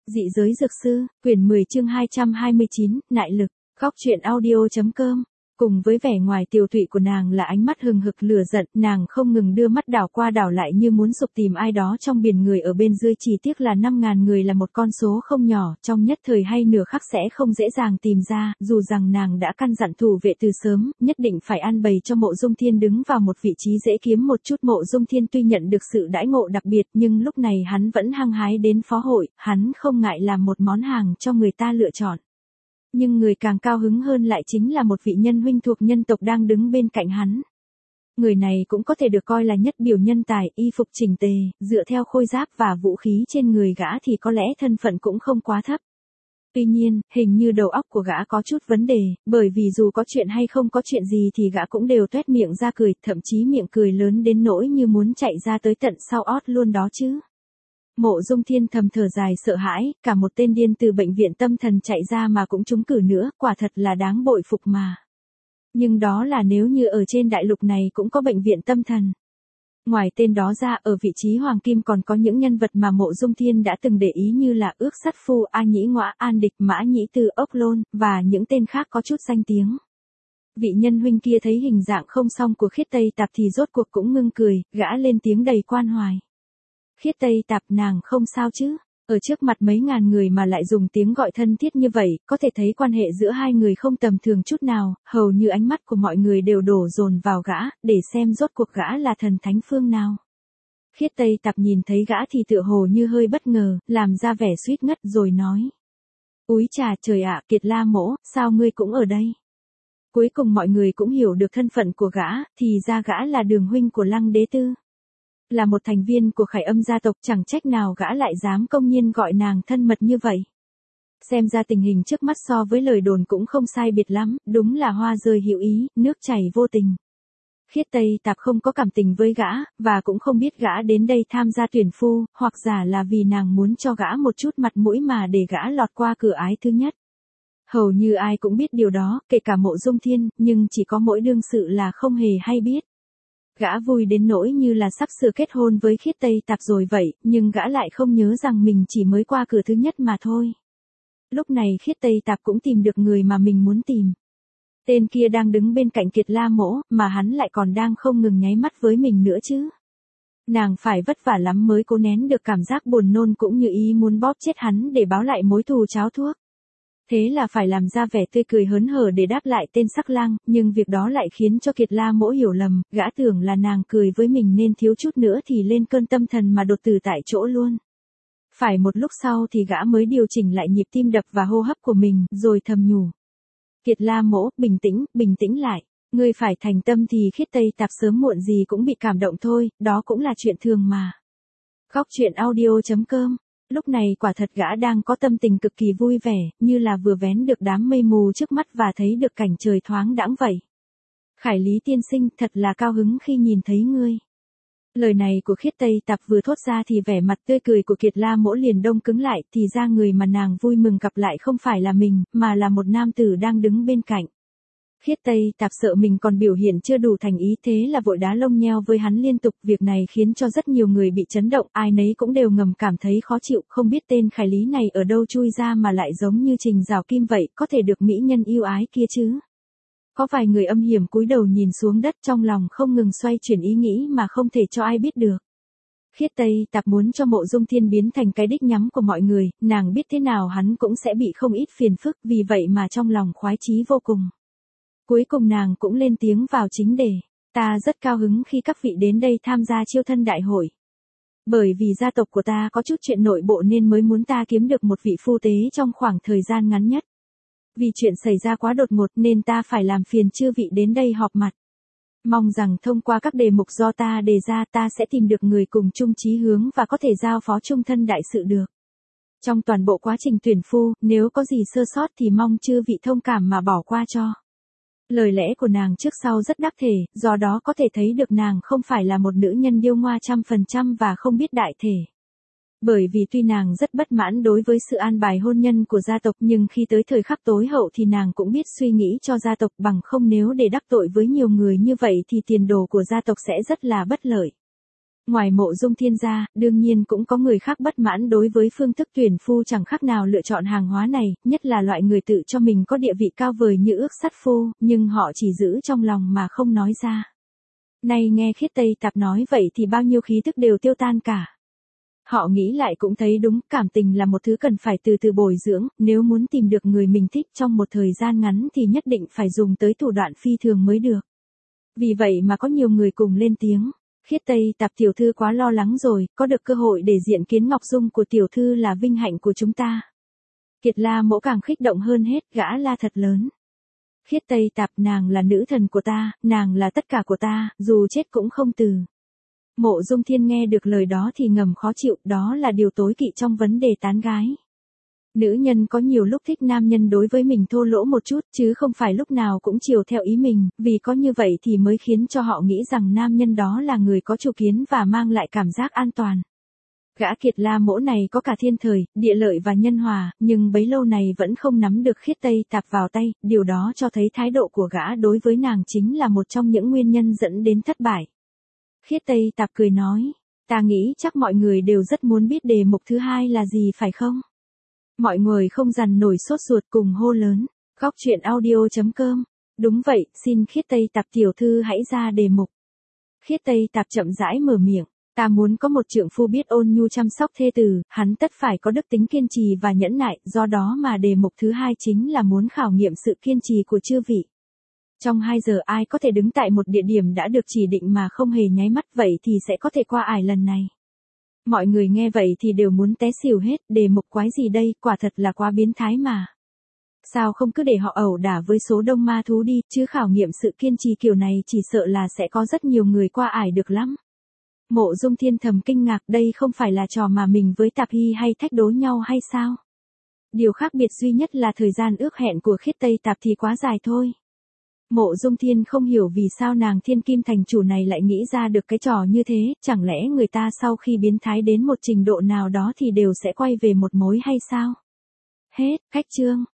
Dị giới dược sư, quyển 10 chương 229, nại lực, góc truyện audio.com. Cùng với vẻ ngoài tiều tụy của nàng là ánh mắt hừng hực lửa giận, nàng không ngừng đưa mắt đảo qua đảo lại như muốn sục tìm ai đó trong biển người ở bên dưới, chỉ tiếc là 5.000 người là một con số không nhỏ, trong nhất thời hay nửa khắc sẽ không dễ dàng tìm ra, dù rằng nàng đã căn dặn thủ vệ từ sớm, nhất định phải an bày cho Mộ Dung Thiên đứng vào một vị trí dễ kiếm một chút. Mộ Dung Thiên tuy nhận được sự đãi ngộ đặc biệt nhưng lúc này hắn vẫn hăng hái đến phó hội, hắn không ngại làm một món hàng cho người ta lựa chọn. Nhưng người càng cao hứng hơn lại chính là một vị nhân huynh thuộc nhân tộc đang đứng bên cạnh hắn. Người này cũng có thể được coi là nhất biểu nhân tài, y phục chỉnh tề, dựa theo khôi giáp và vũ khí trên người gã thì có lẽ thân phận cũng không quá thấp. Tuy nhiên, hình như đầu óc của gã có chút vấn đề, bởi vì dù có chuyện hay không có chuyện gì thì gã cũng đều toét miệng ra cười, thậm chí miệng cười lớn đến nỗi như muốn chạy ra tới tận sau ót luôn đó chứ. Mộ Dung Thiên thầm thở dài sợ hãi, cả một tên điên từ bệnh viện tâm thần chạy ra mà cũng trúng cử nữa, quả thật là đáng bội phục mà. Nhưng đó là nếu như ở trên đại lục này cũng có bệnh viện tâm thần. Ngoài tên đó ra, ở vị trí hoàng kim còn có những nhân vật mà Mộ Dung Thiên đã từng để ý như là Ước Sắt Phu, A Nhĩ Ngoã, An Địch, Mã Nhĩ Tư, Ốc Lôn, và những tên khác có chút danh tiếng. Vị nhân huynh kia thấy hình dạng không xong của Khiết Tây Tạp thì rốt cuộc cũng ngưng cười, gã lên tiếng đầy quan hoài. Khiết Tây Tạp, nàng không sao chứ? Ở trước mặt mấy ngàn người mà lại dùng tiếng gọi thân thiết như vậy, có thể thấy quan hệ giữa hai người không tầm thường chút nào, hầu như ánh mắt của mọi người đều đổ dồn vào gã, để xem rốt cuộc gã là thần thánh phương nào. Khiết Tây Tạp nhìn thấy gã thì tựa hồ như hơi bất ngờ, làm ra vẻ suýt ngất rồi nói. Úi chà trời ạ, Kiệt La Mỗ, sao ngươi cũng ở đây? Cuối cùng mọi người cũng hiểu được thân phận của gã, thì ra gã là Đường huynh của Lăng Đế Tư. Là một thành viên của Khải Âm gia tộc, chẳng trách nào gã lại dám công nhiên gọi nàng thân mật như vậy. Xem ra tình hình trước mắt so với lời đồn cũng không sai biệt lắm, đúng là hoa rơi hữu ý, nước chảy vô tình. Khiết Tây Tạp không có cảm tình với gã, và cũng không biết gã đến đây tham gia tuyển phu, hoặc giả là vì nàng muốn cho gã một chút mặt mũi mà để gã lọt qua cửa ái thứ nhất. Hầu như ai cũng biết điều đó, kể cả Mộ Dung Thiên, nhưng chỉ có mỗi đương sự là không hề hay biết. Gã vui đến nỗi như là sắp sửa kết hôn với Khiết Tây Tạp rồi vậy, nhưng gã lại không nhớ rằng mình chỉ mới qua cửa thứ nhất mà thôi. Lúc này Khiết Tây Tạp cũng tìm được người mà mình muốn tìm. Tên kia đang đứng bên cạnh Kiệt La Mỗ, mà hắn lại còn đang không ngừng nháy mắt với mình nữa chứ. Nàng phải vất vả lắm mới cố nén được cảm giác buồn nôn cũng như ý muốn bóp chết hắn để báo lại mối thù cháo thuốc. Thế là phải làm ra vẻ tươi cười hớn hở để đáp lại tên sắc lang, nhưng việc đó lại khiến cho Kiệt La Mỗ hiểu lầm, gã tưởng là nàng cười với mình nên thiếu chút nữa thì lên cơn tâm thần mà đột tử tại chỗ luôn. Phải một lúc sau thì gã mới điều chỉnh lại nhịp tim đập và hô hấp của mình, rồi thầm nhủ. Kiệt La Mỗ, bình tĩnh lại, ngươi phải thành tâm thì Khiết Tây Tạp sớm muộn gì cũng bị cảm động thôi, đó cũng là chuyện thường mà. Góc truyện audio.com. Lúc này quả thật gã đang có tâm tình cực kỳ vui vẻ, như là vừa vén được đám mây mù trước mắt và thấy được cảnh trời thoáng đãng vậy. Khải Lý tiên sinh, thật là cao hứng khi nhìn thấy ngươi. Lời này của Khiết Tây Tạp vừa thốt ra thì vẻ mặt tươi cười của Kiệt La Mỗ liền đông cứng lại, thì ra người mà nàng vui mừng gặp lại không phải là mình, mà là một nam tử đang đứng bên cạnh. Khiết Tây Tạp sợ mình còn biểu hiện chưa đủ thành ý, thế là vội đá lông nheo với hắn liên tục. Việc này khiến cho rất nhiều người bị chấn động, ai nấy cũng đều ngầm cảm thấy khó chịu, không biết tên Khải Lý này ở đâu chui ra mà lại giống như Trình Rào Kim vậy, có thể được mỹ nhân yêu ái kia chứ. Có vài người âm hiểm cúi đầu nhìn xuống đất, trong lòng không ngừng xoay chuyển ý nghĩ mà không thể cho ai biết được. Khiết Tây Tạp muốn cho Mộ Dung Thiên biến thành cái đích nhắm của mọi người, nàng biết thế nào hắn cũng sẽ bị không ít phiền phức, vì vậy mà trong lòng khoái chí vô cùng. Cuối cùng nàng cũng lên tiếng vào chính đề. Ta rất cao hứng khi các vị đến đây tham gia chiêu thân đại hội. Bởi vì gia tộc của ta có chút chuyện nội bộ nên mới muốn ta kiếm được một vị phu tế trong khoảng thời gian ngắn nhất. Vì chuyện xảy ra quá đột ngột nên ta phải làm phiền chư vị đến đây họp mặt. Mong rằng thông qua các đề mục do ta đề ra ta sẽ tìm được người cùng chung chí hướng và có thể giao phó chung thân đại sự được. Trong toàn bộ quá trình tuyển phu, nếu có gì sơ sót thì mong chư vị thông cảm mà bỏ qua cho. Lời lẽ của nàng trước sau rất đắc thể, do đó có thể thấy được nàng không phải là một nữ nhân điêu ngoa 100% và không biết đại thể. Bởi vì tuy nàng rất bất mãn đối với sự an bài hôn nhân của gia tộc nhưng khi tới thời khắc tối hậu thì nàng cũng biết suy nghĩ cho gia tộc, bằng không nếu để đắc tội với nhiều người như vậy thì tiền đồ của gia tộc sẽ rất là bất lợi. Ngoài Mộ Dung Thiên ra, đương nhiên cũng có người khác bất mãn đối với phương thức tuyển phu chẳng khác nào lựa chọn hàng hóa này, nhất là loại người tự cho mình có địa vị cao vời như ước sắt phu, nhưng họ chỉ giữ trong lòng mà không nói ra. Nay nghe Khiết Tây Tạp nói vậy thì bao nhiêu khí thức đều tiêu tan cả. Họ nghĩ lại cũng thấy đúng, cảm tình là một thứ cần phải từ từ bồi dưỡng, nếu muốn tìm được người mình thích trong một thời gian ngắn thì nhất định phải dùng tới thủ đoạn phi thường mới được. Vì vậy mà có nhiều người cùng lên tiếng. Khiết Tây Tạp tiểu thư quá lo lắng rồi, có được cơ hội để diện kiến Ngọc Dung của tiểu thư là vinh hạnh của chúng ta. Kiệt La Mỗ càng khích động hơn hết, gã la thật lớn. Khiết Tây Tạp, nàng là nữ thần của ta, nàng là tất cả của ta, dù chết cũng không từ. Mộ Dung Thiên nghe được lời đó thì ngầm khó chịu, đó là điều tối kỵ trong vấn đề tán gái. Nữ nhân có nhiều lúc thích nam nhân đối với mình thô lỗ một chút, chứ không phải lúc nào cũng chiều theo ý mình, vì có như vậy thì mới khiến cho họ nghĩ rằng nam nhân đó là người có chủ kiến và mang lại cảm giác an toàn. Gã Kiệt La Mỗ này có cả thiên thời, địa lợi và nhân hòa, nhưng bấy lâu này vẫn không nắm được Khiết Tây Tạp vào tay, điều đó cho thấy thái độ của gã đối với nàng chính là một trong những nguyên nhân dẫn đến thất bại. Khiết Tây Tạp cười nói, ta nghĩ chắc mọi người đều rất muốn biết đề mục thứ hai là gì phải không? Mọi người không dằn nổi sốt ruột cùng hô lớn, góc truyện audio.com. Đúng vậy, xin Khiết Tây Tạp tiểu thư hãy ra đề mục. Khiết Tây Tạp chậm rãi mở miệng, ta muốn có một trượng phu biết ôn nhu chăm sóc thê tử, hắn tất phải có đức tính kiên trì và nhẫn nại, do đó mà đề mục thứ hai chính là muốn khảo nghiệm sự kiên trì của chư vị. Trong 2 giờ ai có thể đứng tại một địa điểm đã được chỉ định mà không hề nháy mắt vậy thì sẽ có thể qua ải lần này. Mọi người nghe vậy thì đều muốn té xỉu hết, đề mục quái gì đây, quả thật là quá biến thái mà. Sao không cứ để họ ẩu đả với số đông ma thú đi, chứ khảo nghiệm sự kiên trì kiểu này chỉ sợ là sẽ có rất nhiều người qua ải được lắm. Mộ Dung Thiên thầm kinh ngạc, đây không phải là trò mà mình với Tạp Hy hay thách đố nhau hay sao? Điều khác biệt duy nhất là thời gian ước hẹn của Khiết Tây Tạp thì quá dài thôi. Mộ Dung Thiên không hiểu vì sao nàng Thiên Kim thành chủ này lại nghĩ ra được cái trò như thế, chẳng lẽ người ta sau khi biến thái đến một trình độ nào đó thì đều sẽ quay về một mối hay sao? Hết, cách chương.